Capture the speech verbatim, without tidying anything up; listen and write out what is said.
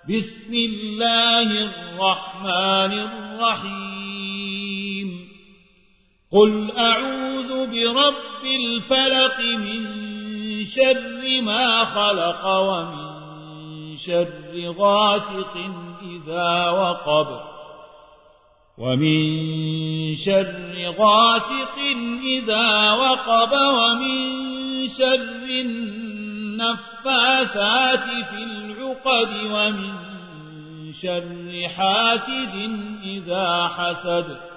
بسم الله الرحمن الرحيم قل أعوذ برب الفلق من شر ما خلق ومن شر غاسق إذا وقب ومن شر غاسق إذا وقب ومن شر النفاثات في العقد ومن شر حاسد إذا حسد